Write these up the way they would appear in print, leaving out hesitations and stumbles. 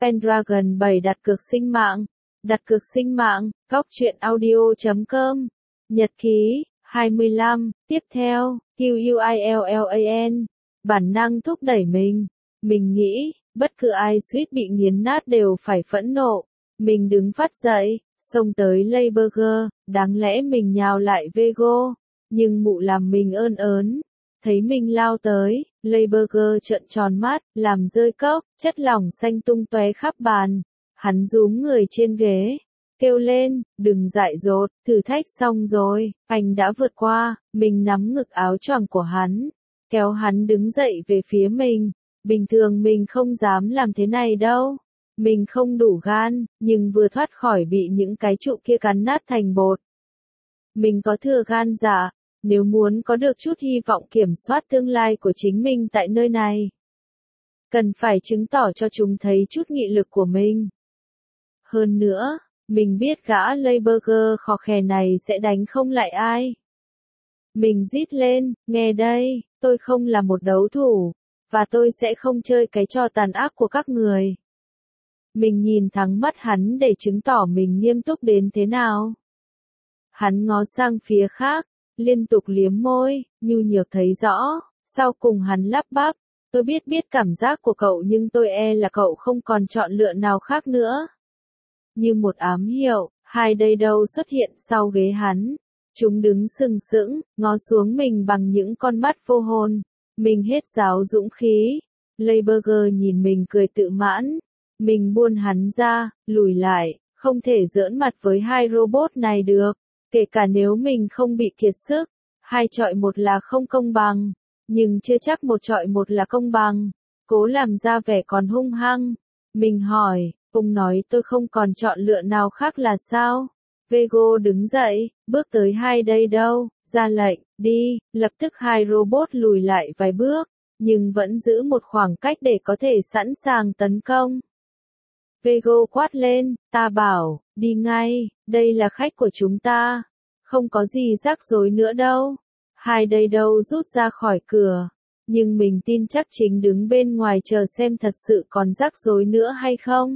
Pendragon 7 đặt cược sinh mạng. Đặt cược sinh mạng, goctruyện.audio.com. Nhật ký, 25, tiếp theo, QUILLAN. Bản năng thúc đẩy mình. Mình nghĩ, bất cứ ai suýt bị nghiến nát đều phải phẫn nộ. Mình đứng phát dậy, xông tới Layburger, đáng lẽ mình nhào lại Vego. Nhưng mụ làm mình ơn ớn. Thấy mình lao tới, Layburger trợn tròn mắt, làm rơi cốc, chất lỏng xanh tung tóe khắp bàn. Hắn rúm người trên ghế, kêu lên, đừng dại dột, thử thách xong rồi, anh đã vượt qua. Mình nắm ngực áo choàng của hắn, kéo hắn đứng dậy về phía mình. Bình thường mình không dám làm thế này đâu. Mình không đủ gan, nhưng vừa thoát khỏi bị những cái trụ kia cắn nát thành bột. Mình có thừa gan dạ, nếu muốn có được chút hy vọng kiểm soát tương lai của chính mình tại nơi này. Cần phải chứng tỏ cho chúng thấy chút nghị lực của mình. Hơn nữa, mình biết gã Layburger khò khè này sẽ đánh không lại ai. Mình rít lên, nghe đây, tôi không là một đấu thủ, và tôi sẽ không chơi cái trò tàn ác của các người. Mình nhìn thẳng mắt hắn để chứng tỏ mình nghiêm túc đến thế nào. Hắn ngó sang phía khác, liên tục liếm môi, nhu nhược thấy rõ, sau cùng hắn lắp bắp, tôi biết cảm giác của cậu nhưng tôi e là cậu không còn chọn lựa nào khác nữa. Như một ám hiệu, hai đây đâu xuất hiện sau ghế hắn. Chúng đứng sừng sững, ngó xuống mình bằng những con mắt vô hồn. Mình hết giáo dũng khí. Layburger nhìn mình cười tự mãn. Mình buông hắn ra, lùi lại, không thể giỡn mặt với hai robot này được. Kể cả nếu mình không bị kiệt sức, 2 chọi 1 là không công bằng, nhưng chưa chắc 1 chọi 1 là công bằng. Cố làm ra vẻ còn hung hăng. Mình hỏi, ông nói tôi không còn chọn lựa nào khác là sao? Vego đứng dậy, bước tới hai đây đâu, ra lệnh, đi, lập tức hai robot lùi lại vài bước, nhưng vẫn giữ một khoảng cách để có thể sẵn sàng tấn công. Vego quát lên, ta bảo, đi ngay, đây là khách của chúng ta. Không có gì rắc rối nữa đâu. Hai đây đâu rút ra khỏi cửa. Nhưng mình tin chắc chính đứng bên ngoài chờ xem thật sự còn rắc rối nữa hay không.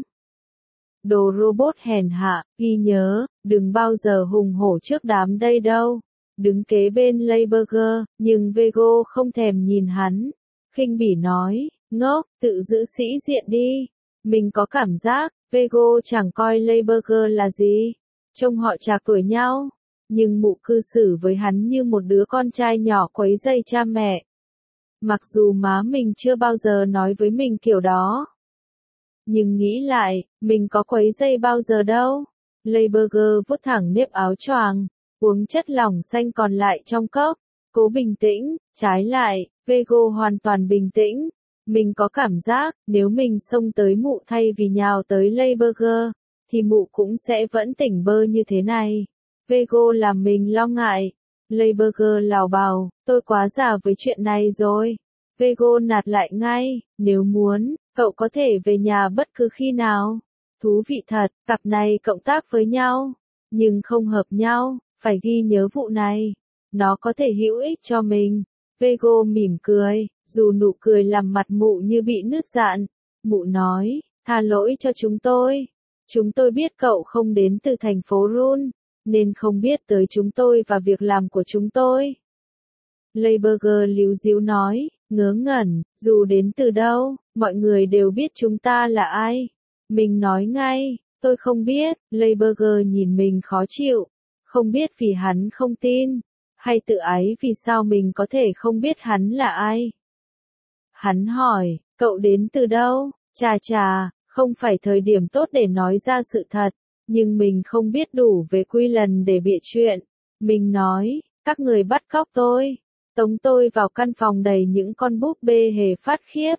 Đồ robot hèn hạ, ghi nhớ, đừng bao giờ hùng hổ trước đám đây đâu. Đứng kế bên Layburger, nhưng Vego không thèm nhìn hắn. Khinh bỉ nói, ngốc, tự giữ sĩ diện đi. Mình có cảm giác, Vego chẳng coi Layburger là gì. Trông họ trạc tuổi nhau. Nhưng mụ cư xử với hắn như một đứa con trai nhỏ quấy rầy cha mẹ. Mặc dù má mình chưa bao giờ nói với mình kiểu đó. Nhưng nghĩ lại, mình có quấy rầy bao giờ đâu. Layburger vuốt thẳng nếp áo choàng, uống chất lỏng xanh còn lại trong cốc. Cố bình tĩnh, trái lại, Vego hoàn toàn bình tĩnh. Mình có cảm giác, nếu mình xông tới mụ thay vì nhào tới Layburger, thì mụ cũng sẽ vẫn tỉnh bơ như thế này. Vego làm mình lo ngại. Layburger lảo bào, tôi quá già với chuyện này rồi. Vego nạt lại ngay, nếu muốn, cậu có thể về nhà bất cứ khi nào. Thú vị thật, cặp này cộng tác với nhau, nhưng không hợp nhau, phải ghi nhớ vụ này. Nó có thể hữu ích cho mình. Vego mỉm cười, dù nụ cười làm mặt mụ như bị nứt rạn. Mụ nói, tha lỗi cho chúng tôi. Chúng tôi biết cậu không đến từ thành phố Run, nên không biết tới chúng tôi và việc làm của chúng tôi. Layburger líu díu nói, ngớ ngẩn, dù đến từ đâu, mọi người đều biết chúng ta là ai. Mình nói ngay, tôi không biết. Layburger nhìn mình khó chịu, không biết vì hắn không tin, hay tự ái vì sao mình có thể không biết hắn là ai. Hắn hỏi, cậu đến từ đâu? Chà, không phải thời điểm tốt để nói ra sự thật. Nhưng mình không biết đủ về quy lần để bịa chuyện. Mình nói, các người bắt cóc tôi, tống tôi vào căn phòng đầy những con búp bê hề phát khiếp.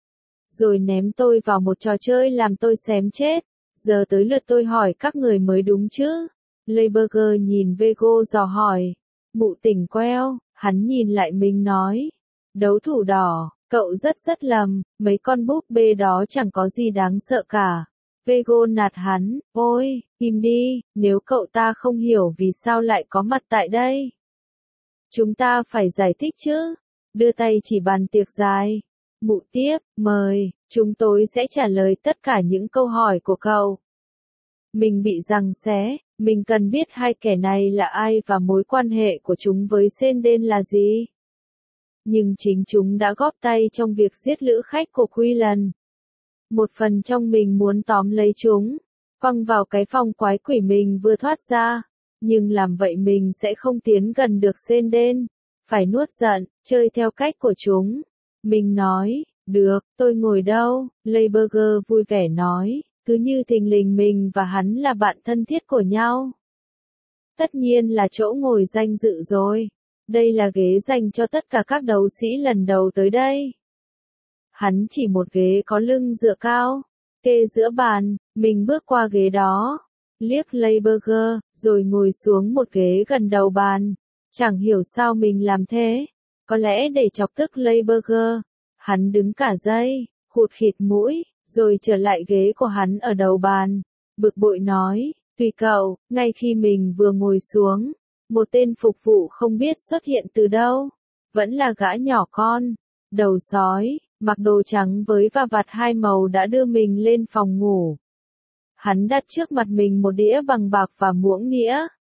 Rồi ném tôi vào một trò chơi làm tôi xém chết. Giờ tới lượt tôi hỏi các người mới đúng chứ. Layburger nhìn Vego dò hỏi. Mụ tỉnh queo, hắn nhìn lại mình nói. Đấu thủ đỏ, cậu rất lầm, mấy con búp bê đó chẳng có gì đáng sợ cả. Vego nạt hắn, ôi, im đi, nếu cậu ta không hiểu vì sao lại có mặt tại đây. Chúng ta phải giải thích chứ. Đưa tay chỉ bàn tiệc dài. Mụ tiếp, mời, chúng tôi sẽ trả lời tất cả những câu hỏi của cậu. Mình bị giằng xé, mình cần biết hai kẻ này là ai và mối quan hệ của chúng với Senden là gì. Nhưng chính chúng đã góp tay trong việc giết lữ khách của Quillan. Một phần trong mình muốn tóm lấy chúng, văng vào cái phòng quái quỷ mình vừa thoát ra, nhưng làm vậy mình sẽ không tiến gần được Senden, phải nuốt giận, chơi theo cách của chúng. Mình nói, được, tôi ngồi đâu, Leiberger vui vẻ nói, cứ như thình lình mình và hắn là bạn thân thiết của nhau. Tất nhiên là chỗ ngồi danh dự rồi. Đây là ghế dành cho tất cả các đấu sĩ lần đầu tới đây. Hắn chỉ một ghế có lưng dựa cao, kê giữa bàn, mình bước qua ghế đó, liếc Leiberger, rồi ngồi xuống một ghế gần đầu bàn. Chẳng hiểu sao mình làm thế, có lẽ để chọc tức Leiberger. Hắn đứng cả giây, khụt khịt mũi, rồi trở lại ghế của hắn ở đầu bàn, bực bội nói, tùy cậu. Ngay khi mình vừa ngồi xuống, một tên phục vụ không biết xuất hiện từ đâu, vẫn là gã nhỏ con, đầu sói, mặc đồ trắng với va vặt hai màu đã đưa mình lên phòng ngủ. Hắn đặt trước mặt mình một đĩa bằng bạc và muỗng nĩa.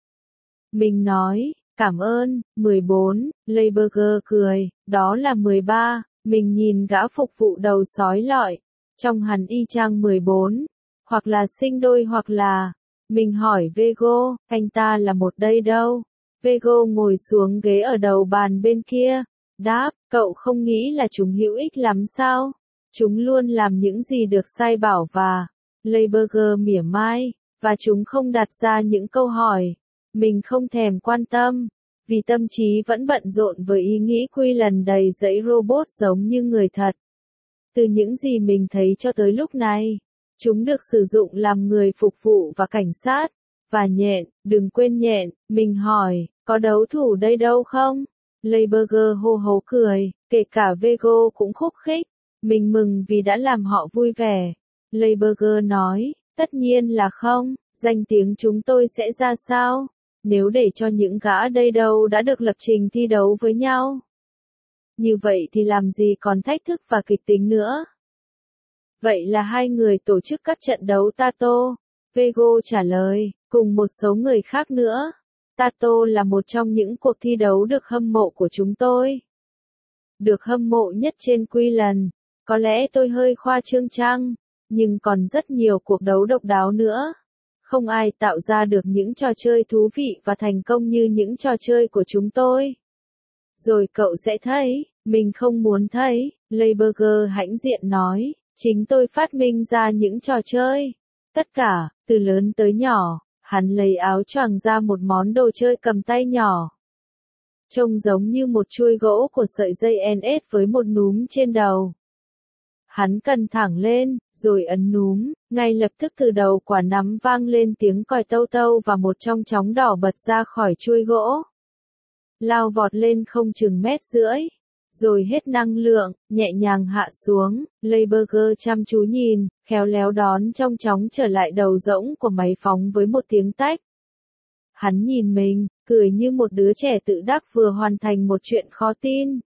Mình nói, cảm ơn, 14, Leiberger cười, đó là 13, mình nhìn gã phục vụ đầu sói lọi, trông hắn y chang 14, hoặc là sinh đôi hoặc là, mình hỏi Vego, anh ta là một đây đâu? Vego ngồi xuống ghế ở đầu bàn bên kia, đáp, cậu không nghĩ là chúng hữu ích lắm sao? Chúng luôn làm những gì được sai bảo và, Leiberger mỉa mai, và chúng không đặt ra những câu hỏi. Mình không thèm quan tâm, vì tâm trí vẫn bận rộn với ý nghĩ Quillan đầy dẫy robot giống như người thật. Từ những gì mình thấy cho tới lúc này, chúng được sử dụng làm người phục vụ và cảnh sát. Và nhện, đừng quên nhện, mình hỏi, có đấu thủ đây đâu không? Leiberger hô hố cười, kể cả Vego cũng khúc khích. Mình mừng vì đã làm họ vui vẻ. Leiberger nói, tất nhiên là không, danh tiếng chúng tôi sẽ ra sao? Nếu để cho những gã đây đâu đã được lập trình thi đấu với nhau. Như vậy thì làm gì còn thách thức và kịch tính nữa? Vậy là hai người tổ chức các trận đấu Tato. Vego trả lời, cùng một số người khác nữa. Tato là một trong những cuộc thi đấu được hâm mộ của chúng tôi. Được hâm mộ nhất trên Quillan. Có lẽ tôi hơi khoa trương chăng, nhưng còn rất nhiều cuộc đấu độc đáo nữa. Không ai tạo ra được những trò chơi thú vị và thành công như những trò chơi của chúng tôi. Rồi cậu sẽ thấy, mình không muốn thấy, Leiberger hãnh diện nói, chính tôi phát minh ra những trò chơi. Tất cả, từ lớn tới nhỏ, hắn lấy áo choàng ra một món đồ chơi cầm tay nhỏ. Trông giống như một chuôi gỗ của sợi dây NS với một núm trên đầu. Hắn cần thẳng lên, rồi ấn núm, ngay lập tức từ đầu quả nắm vang lên tiếng còi tâu tâu và một trong chóng đỏ bật ra khỏi chuôi gỗ. Lao vọt lên không chừng 1,5 mét, rồi hết năng lượng, nhẹ nhàng hạ xuống, Leiberger chăm chú nhìn, khéo léo đón trong chóng trở lại đầu rỗng của máy phóng với một tiếng tách. Hắn nhìn mình, cười như một đứa trẻ tự đắc vừa hoàn thành một chuyện khó tin.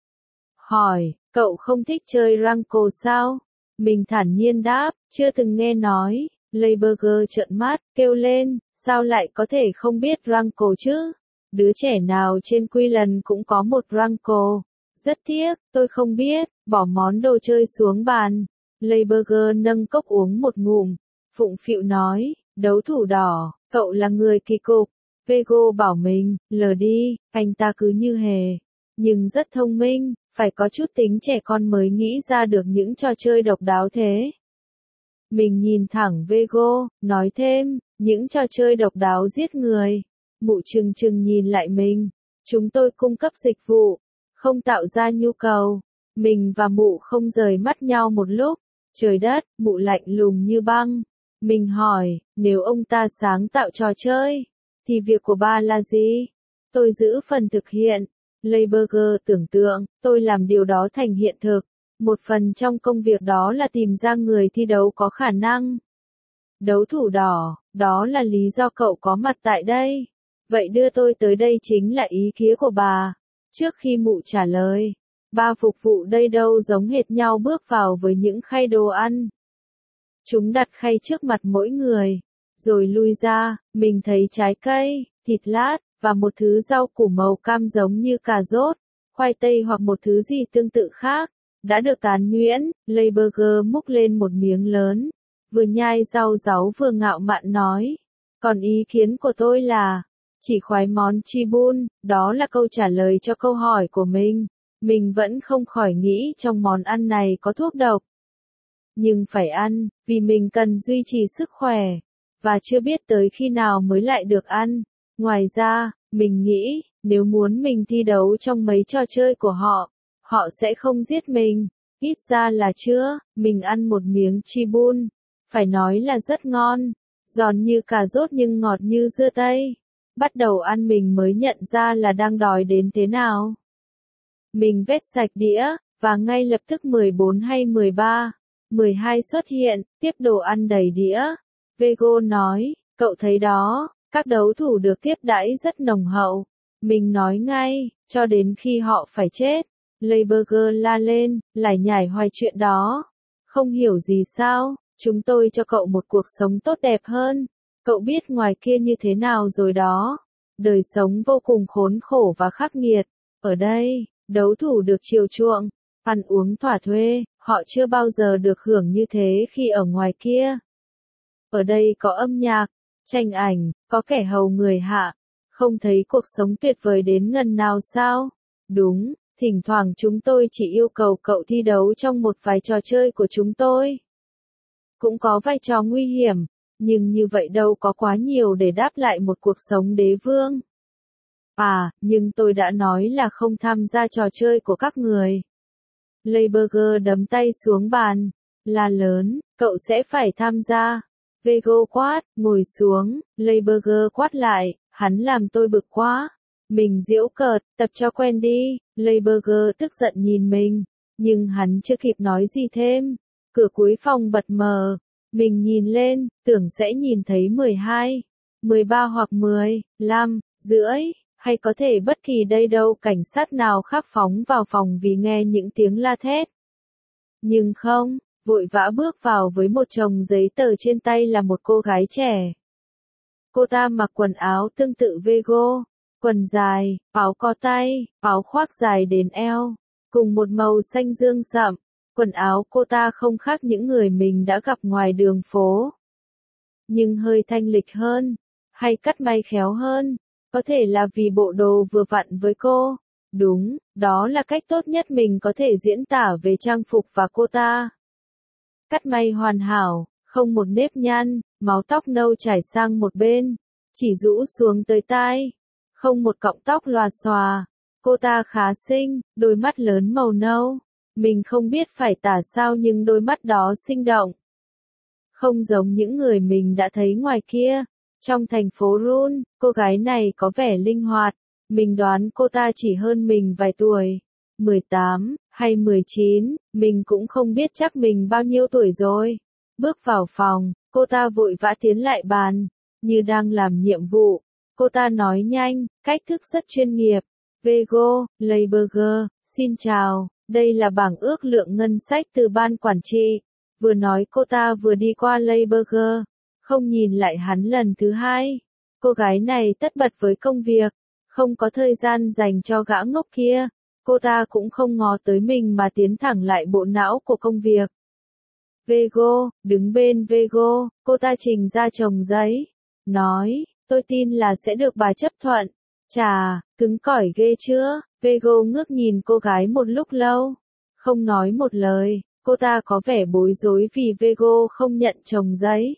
Hỏi, cậu không thích chơi Ranko sao? Mình thản nhiên đáp, chưa từng nghe nói. Leiberger trợn mắt, kêu lên, sao lại có thể không biết Ranko chứ? Đứa trẻ nào trên Quillan cũng có một Ranko. Rất tiếc, tôi không biết, bỏ món đồ chơi xuống bàn. Leiberger nâng cốc uống một ngụm, phụng phịu nói, đấu thủ đỏ, cậu là người kỳ cục. Vego bảo mình, lờ đi, anh ta cứ như hề. Nhưng rất thông minh, phải có chút tính trẻ con mới nghĩ ra được những trò chơi độc đáo thế. Mình nhìn thẳng Vego, nói thêm, những trò chơi độc đáo giết người. Mụ trừng trừng nhìn lại mình. Chúng tôi cung cấp dịch vụ, không tạo ra nhu cầu. Mình và mụ không rời mắt nhau một lúc. Trời đất, mụ lạnh lùng như băng. Mình hỏi, nếu ông ta sáng tạo trò chơi, thì việc của bà là gì? Tôi giữ phần thực hiện. Leiberger tưởng tượng, tôi làm điều đó thành hiện thực. Một phần trong công việc đó là tìm ra người thi đấu có khả năng. Đấu thủ đỏ, đó là lý do cậu có mặt tại đây. Vậy đưa tôi tới đây chính là ý kiến của bà. Trước khi mụ trả lời, Ba phục vụ đây đâu giống hệt nhau bước vào với những khay đồ ăn. Chúng đặt khay trước mặt mỗi người, rồi lui ra, mình thấy trái cây, thịt lát, và một thứ rau củ màu cam giống như cà rốt, khoai tây hoặc một thứ gì tương tự khác, đã được tán nhuyễn. Leiberger múc lên một miếng lớn, vừa nhai rau ráu vừa ngạo mạn nói. Còn ý kiến của tôi là, chỉ khoái món chibun, đó là câu trả lời cho câu hỏi của mình. Mình vẫn không khỏi nghĩ trong món ăn này có thuốc độc. Nhưng phải ăn, vì mình cần duy trì sức khỏe, và chưa biết tới khi nào mới lại được ăn. Ngoài ra, mình nghĩ, nếu muốn mình thi đấu trong mấy trò chơi của họ, họ sẽ không giết mình. Ít ra là chưa, mình ăn một miếng chibun, phải nói là rất ngon, giòn như cà rốt nhưng ngọt như dưa tây. Bắt đầu ăn mình mới nhận ra là đang đói đến thế nào. Mình vét sạch đĩa, và ngay lập tức 14 hay 13, 12 xuất hiện, tiếp đồ ăn đầy đĩa. Vego nói, cậu thấy đó, các đấu thủ được tiếp đãi rất nồng hậu. Mình nói ngay, cho đến khi họ phải chết. Leiberger la lên, lải nhải hoài chuyện đó. Không hiểu gì sao, chúng tôi cho cậu một cuộc sống tốt đẹp hơn. Cậu biết ngoài kia như thế nào rồi đó. Đời sống vô cùng khốn khổ và khắc nghiệt. Ở đây, đấu thủ được chiều chuộng, ăn uống thỏa thuê, họ chưa bao giờ được hưởng như thế khi ở ngoài kia. Ở đây có âm nhạc, tranh ảnh, có kẻ hầu người hạ. Không thấy cuộc sống tuyệt vời đến ngần nào sao? Đúng, thỉnh thoảng chúng tôi chỉ yêu cầu cậu thi đấu trong một vài trò chơi của chúng tôi. Cũng có vai trò nguy hiểm, nhưng như vậy đâu có quá nhiều để đáp lại một cuộc sống đế vương. À, nhưng tôi đã nói là không tham gia trò chơi của các người. Leiberger đấm tay xuống bàn, la lớn, cậu sẽ phải tham gia. Vego quát, ngồi xuống. Leiberger quát lại, hắn làm tôi bực quá. Mình giễu cợt, tập cho quen đi. Leiberger tức giận nhìn mình, nhưng hắn chưa kịp nói gì thêm. Cửa cuối phòng bật mở. Mình nhìn lên, tưởng sẽ nhìn thấy 12, 13 hoặc 15, rưỡi, hay có thể bất kỳ đây đâu cảnh sát nào khác phóng vào phòng vì nghe những tiếng la thét. Nhưng không, vội vã bước vào với một chồng giấy tờ trên tay là một cô gái trẻ. Cô ta mặc quần áo tương tự Vego, quần dài, áo co tay, áo khoác dài đến eo, cùng một màu xanh dương sậm. Quần áo cô ta không khác những người mình đã gặp ngoài đường phố, nhưng hơi thanh lịch hơn, hay cắt may khéo hơn, có thể là vì bộ đồ vừa vặn với cô. Đúng, đó là cách tốt nhất mình có thể diễn tả về trang phục và cô ta. Cắt may hoàn hảo, không một nếp nhăn, mái tóc nâu trải sang một bên, chỉ rũ xuống tới tai, không một cọng tóc lòa xòa. Cô ta khá xinh, đôi mắt lớn màu nâu. Mình không biết phải tả sao nhưng đôi mắt đó sinh động. Không giống những người mình đã thấy ngoài kia. Trong thành phố Run, cô gái này có vẻ linh hoạt. Mình đoán cô ta chỉ hơn mình vài tuổi. 18, hay 19, mình cũng không biết chắc mình bao nhiêu tuổi rồi. Bước vào phòng, cô ta vội vã tiến lại bàn, như đang làm nhiệm vụ. Cô ta nói nhanh, cách thức rất chuyên nghiệp. Vego, Leiberger, xin chào. Đây là bảng ước lượng ngân sách từ ban quản trị. Vừa nói cô ta vừa đi qua Leiberger, không nhìn lại hắn lần thứ hai. Cô gái này tất bật với công việc, không có thời gian dành cho gã ngốc kia. Cô ta cũng không ngó tới mình mà tiến thẳng lại bộ não của công việc. Vego, đứng bên Vego, cô ta trình ra chồng giấy. Nói, tôi tin là sẽ được bà chấp thuận. Chà, cứng cỏi ghê chưa? Vego ngước nhìn cô gái một lúc lâu, không nói một lời. Cô ta có vẻ bối rối vì Vego không nhận chồng giấy.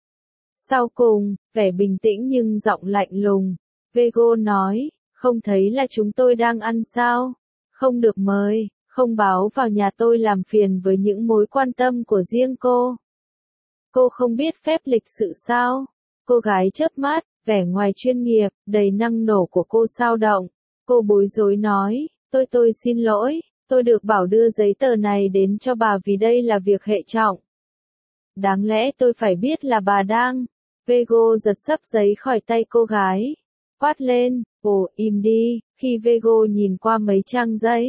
Sau cùng, vẻ bình tĩnh nhưng giọng lạnh lùng, Vego nói, không thấy là chúng tôi đang ăn sao? Không được mời, không báo vào nhà tôi làm phiền với những mối quan tâm của riêng cô. Cô không biết phép lịch sự sao? Cô gái chớp mắt, vẻ ngoài chuyên nghiệp, đầy năng nổ của cô xao động. Cô bối rối nói, tôi xin lỗi, tôi được bảo đưa giấy tờ này đến cho bà vì đây là việc hệ trọng. Đáng lẽ tôi phải biết là bà đang. Vego giật xấp giấy khỏi tay cô gái. Quát lên, ồ, im đi, khi Vego nhìn qua mấy trang giấy.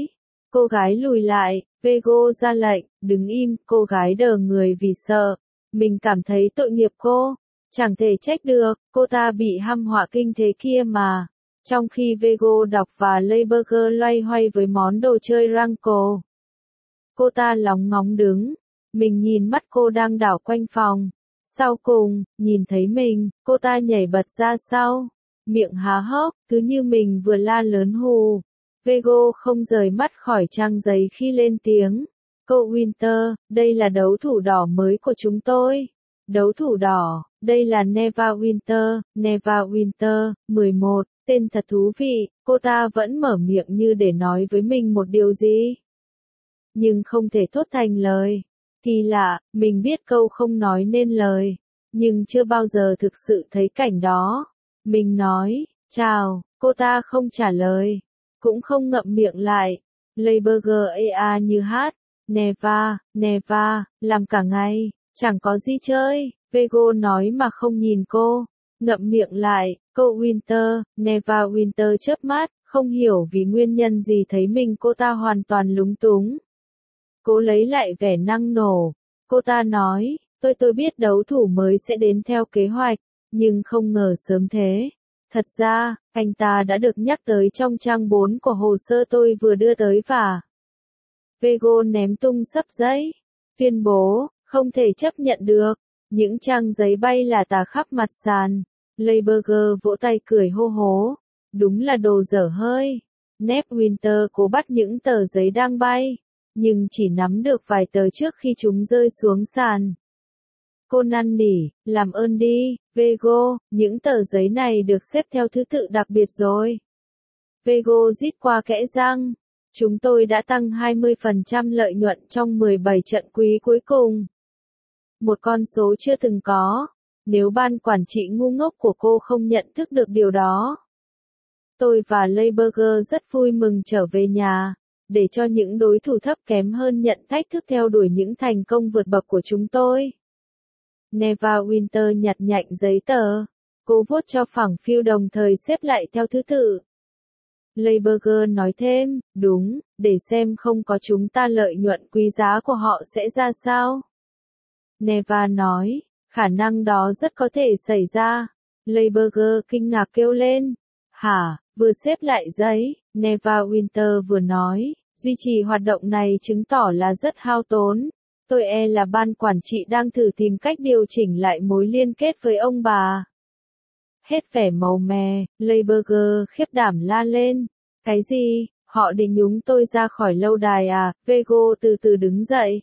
Cô gái lùi lại, Vego ra lệnh, đứng im, cô gái đờ người vì sợ. Mình cảm thấy tội nghiệp cô. Chẳng thể trách được, cô ta bị hăm họa kinh thế kia mà. Trong khi Vego đọc và Layburger loay hoay với món đồ chơi Ranko. Cô ta lóng ngóng đứng. Mình nhìn mắt cô đang đảo quanh phòng. Sau cùng, nhìn thấy mình, cô ta nhảy bật ra sau. Miệng há hốc, cứ như mình vừa la lớn hù. Vego không rời mắt khỏi trang giấy khi lên tiếng. Cô Winter, đây là đấu thủ đỏ mới của chúng tôi. Đấu thủ đỏ, đây là Neva Winter, Neva Winter, 11, tên thật thú vị, cô ta vẫn mở miệng như để nói với mình một điều gì. Nhưng không thể thốt thành lời. Kỳ lạ, mình biết câu không nói nên lời, nhưng chưa bao giờ thực sự thấy cảnh đó. Mình nói, chào, cô ta không trả lời, cũng không ngậm miệng lại. Layburger ea như hát, Neva, Neva, làm cả ngày, chẳng có gì chơi. Vego nói mà không nhìn cô, ngậm miệng lại. Cô Winter, Neva Winter chớp mắt, không hiểu vì nguyên nhân gì thấy mình cô ta hoàn toàn lúng túng. Cố lấy lại vẻ năng nổ. Cô ta nói, tôi biết đấu thủ mới sẽ đến theo kế hoạch, nhưng không ngờ sớm thế. Thật ra, anh ta đã được nhắc tới trong trang 4 của hồ sơ tôi vừa đưa tới và... Vego ném tung sấp giấy. Tuyên bố, không thể chấp nhận được. Những trang giấy bay là tả khắp mặt sàn. Layburger vỗ tay cười hô hố. Đúng là đồ dở hơi. Nep Winter cố bắt những tờ giấy đang bay, nhưng chỉ nắm được vài tờ trước khi chúng rơi xuống sàn. Cô năn nỉ, làm ơn đi, Vego, những tờ giấy này được xếp theo thứ tự đặc biệt rồi. Vego rít qua kẽ răng. Chúng tôi đã tăng 20% lợi nhuận trong 17 trận quý cuối cùng. Một con số chưa từng có. Nếu ban quản trị ngu ngốc của cô không nhận thức được điều đó. Tôi và Layburger rất vui mừng trở về nhà, để cho những đối thủ thấp kém hơn nhận thách thức theo đuổi những thành công vượt bậc của chúng tôi. Neva Winter nhặt nhạnh giấy tờ. Cô vuốt cho phẳng phiu đồng thời xếp lại theo thứ tự. Layburger nói thêm, đúng, để xem không có chúng ta lợi nhuận quý giá của họ sẽ ra sao. Neva nói, khả năng đó rất có thể xảy ra. Layburger kinh ngạc kêu lên. Hả, vừa xếp lại giấy, Neva Winter vừa nói, duy trì hoạt động này chứng tỏ là rất hao tốn. Tôi e là ban quản trị đang thử tìm cách điều chỉnh lại mối liên kết với ông bà. Hết vẻ màu mè, Layburger khiếp đảm la lên. Cái gì, họ định nhúng tôi ra khỏi lâu đài à? Vego từ từ đứng dậy.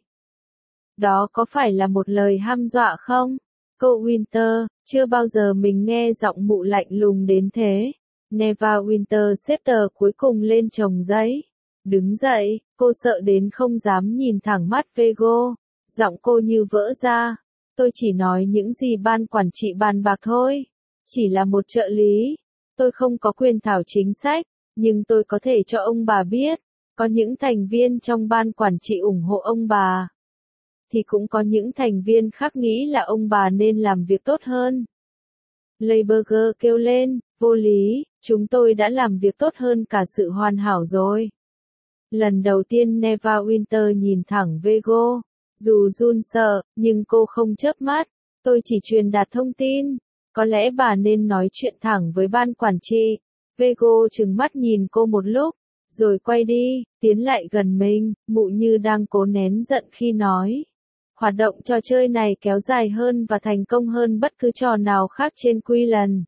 Đó có phải là một lời hăm dọa không? Cô Winter, chưa bao giờ mình nghe giọng mụ lạnh lùng đến thế. Neva Winter xếp tờ cuối cùng lên chồng giấy. Đứng dậy, cô sợ đến không dám nhìn thẳng mắt Vego. Giọng cô như vỡ ra. Tôi chỉ nói những gì ban quản trị bàn bạc thôi. Chỉ là một trợ lý. Tôi không có quyền thảo chính sách, nhưng tôi có thể cho ông bà biết. Có những thành viên trong ban quản trị ủng hộ ông bà. Thì cũng có những thành viên khác nghĩ là ông bà nên làm việc tốt hơn. Layburger kêu lên, vô lý, chúng tôi đã làm việc tốt hơn cả sự hoàn hảo rồi. Lần đầu tiên Neva Winter nhìn thẳng Vego. Dù run sợ, nhưng cô không chớp mắt. Tôi chỉ truyền đạt thông tin. Có lẽ bà nên nói chuyện thẳng với ban quản trị. Vego trừng mắt nhìn cô một lúc, rồi quay đi, tiến lại gần mình, mụ như đang cố nén giận khi nói. Hoạt động trò chơi này kéo dài hơn và thành công hơn bất cứ trò nào khác trên Quy lần.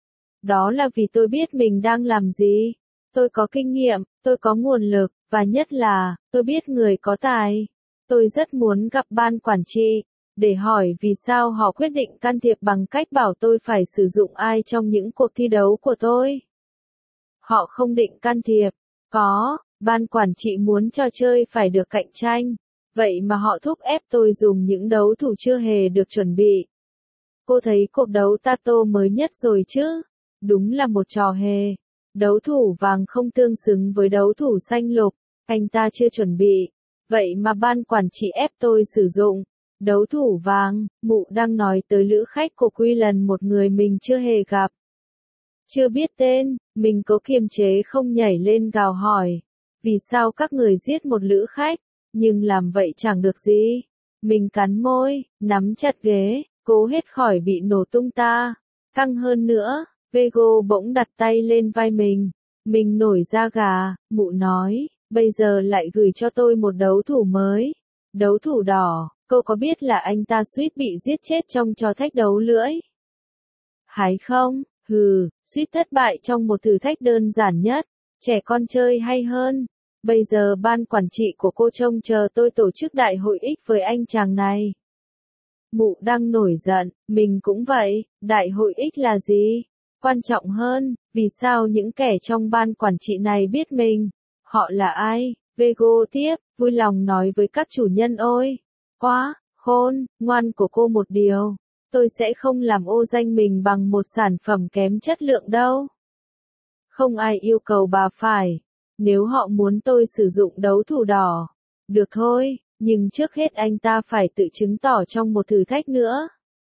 Đó là vì tôi biết mình đang làm gì. Tôi có kinh nghiệm, tôi có nguồn lực, và nhất là, tôi biết người có tài. Tôi rất muốn gặp ban quản trị, để hỏi vì sao họ quyết định can thiệp bằng cách bảo tôi phải sử dụng ai trong những cuộc thi đấu của tôi. Họ không định can thiệp. Ban quản trị muốn trò chơi phải được cạnh tranh. Vậy mà họ thúc ép tôi dùng những đấu thủ chưa hề được chuẩn bị. Cô thấy cuộc đấu Tato mới nhất rồi chứ? Đúng là một trò hề. Đấu thủ vàng không tương xứng với đấu thủ xanh lục. Anh ta chưa chuẩn bị. Vậy mà ban quản trị ép tôi sử dụng. Đấu thủ vàng, mụ đang nói tới lữ khách của Quy lần, một người mình chưa hề gặp. Chưa biết tên, mình có kiềm chế không nhảy lên gào hỏi. Vì sao các người giết một lữ khách, nhưng làm vậy chẳng được gì. Mình cắn môi, nắm chặt ghế, cố hết khỏi bị nổ tung ta. Căng hơn nữa, Vego bỗng đặt tay lên vai mình. Mình nổi da gà, mụ nói, bây giờ lại gửi cho tôi một đấu thủ mới. Đấu thủ đỏ, cô có biết là anh ta suýt bị giết chết trong trò thách đấu lưỡi? Hay không? Hừ, suýt thất bại trong một thử thách đơn giản nhất. Trẻ con chơi hay hơn. Bây giờ ban quản trị của cô trông chờ tôi tổ chức đại hội X với anh chàng này. Mụ đang nổi giận, mình cũng vậy, đại hội X là gì? Quan trọng hơn, vì sao những kẻ trong ban quản trị này biết mình? Họ là ai? Vego tiếp, vui lòng nói với các chủ nhân ôi. Quá, khôn, ngoan của cô một điều. Tôi sẽ không làm ô danh mình bằng một sản phẩm kém chất lượng đâu. Không ai yêu cầu bà phải. Nếu họ muốn tôi sử dụng đấu thủ đỏ. Được thôi, nhưng trước hết anh ta phải tự chứng tỏ trong một thử thách nữa.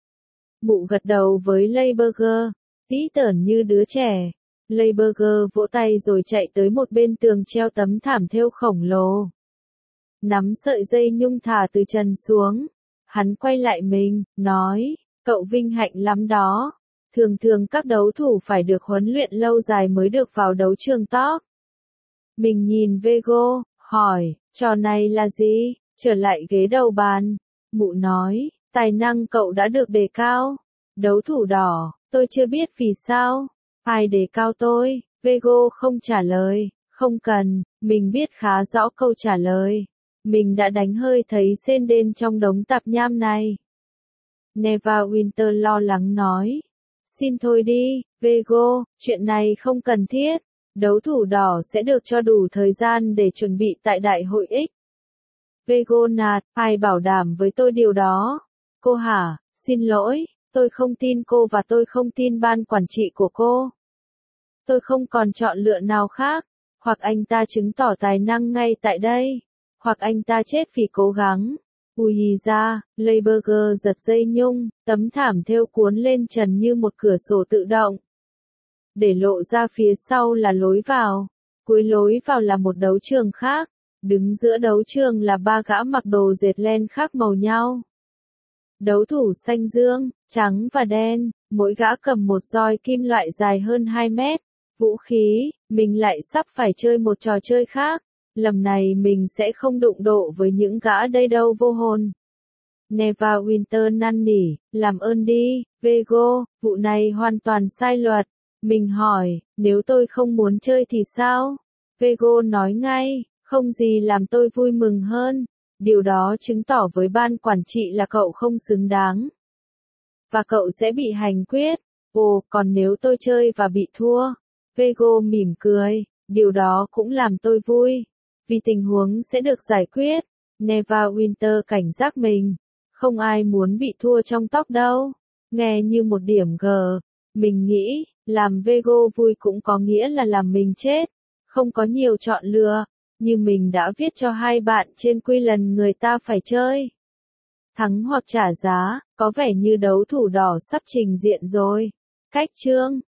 Mụ gật đầu với Layburger, tí tởn như đứa trẻ. Layburger vỗ tay rồi chạy tới một bên tường treo tấm thảm thêu khổng lồ. Nắm sợi dây nhung thả từ trần xuống. Hắn quay lại mình, nói, cậu vinh hạnh lắm đó. Thường thường các đấu thủ phải được huấn luyện lâu dài mới được vào đấu trường top. Mình nhìn Vego, hỏi, trò này là gì? Trở lại ghế đầu bàn. Mụ nói, tài năng cậu đã được đề cao. Đấu thủ đỏ, tôi chưa biết vì sao. Ai đề cao tôi? Vego không trả lời. Không cần, mình biết khá rõ câu trả lời. Mình đã đánh hơi thấy sên đên trong đống tạp nham này. Neva Winter lo lắng nói. Xin thôi đi, Vego, chuyện này không cần thiết. Đấu thủ đỏ sẽ được cho đủ thời gian để chuẩn bị tại đại hội X. Vego nạt, ai bảo đảm với tôi điều đó? Cô hả, xin lỗi, tôi không tin cô và tôi không tin ban quản trị của cô. Tôi không còn chọn lựa nào khác, hoặc anh ta chứng tỏ tài năng ngay tại đây, hoặc anh ta chết vì cố gắng. Ui ra, Layburger giật dây nhung, tấm thảm thêu cuốn lên trần như một cửa sổ tự động. Để lộ ra phía sau là lối vào. Cuối lối vào là một đấu trường khác. Đứng giữa đấu trường là ba gã mặc đồ dệt len khác màu nhau. Đấu thủ xanh dương, trắng và đen, mỗi gã cầm một roi kim loại dài hơn 2 mét. Vũ khí, mình lại sắp phải chơi một trò chơi khác. Lần này mình sẽ không đụng độ với những gã đây đâu vô hồn. Neva Winter năn nỉ, làm ơn đi, Vego, vụ này hoàn toàn sai luật. Mình hỏi, nếu tôi không muốn chơi thì sao? Vego nói ngay, không gì làm tôi vui mừng hơn. Điều đó chứng tỏ với ban quản trị là cậu không xứng đáng. Và cậu sẽ bị hành quyết. Ồ, còn nếu tôi chơi và bị thua? Vego mỉm cười, điều đó cũng làm tôi vui. Vì tình huống sẽ được giải quyết. Neva Winter cảnh giác mình. Không ai muốn bị thua trong tóc đâu. Nghe như một điểm G. Mình nghĩ, làm Vego vui cũng có nghĩa là làm mình chết. Không có nhiều chọn lựa. Như mình đã viết cho hai bạn trên quy lần người ta phải chơi. Thắng hoặc trả giá, có vẻ như đấu thủ đỏ sắp trình diện rồi. Cách chương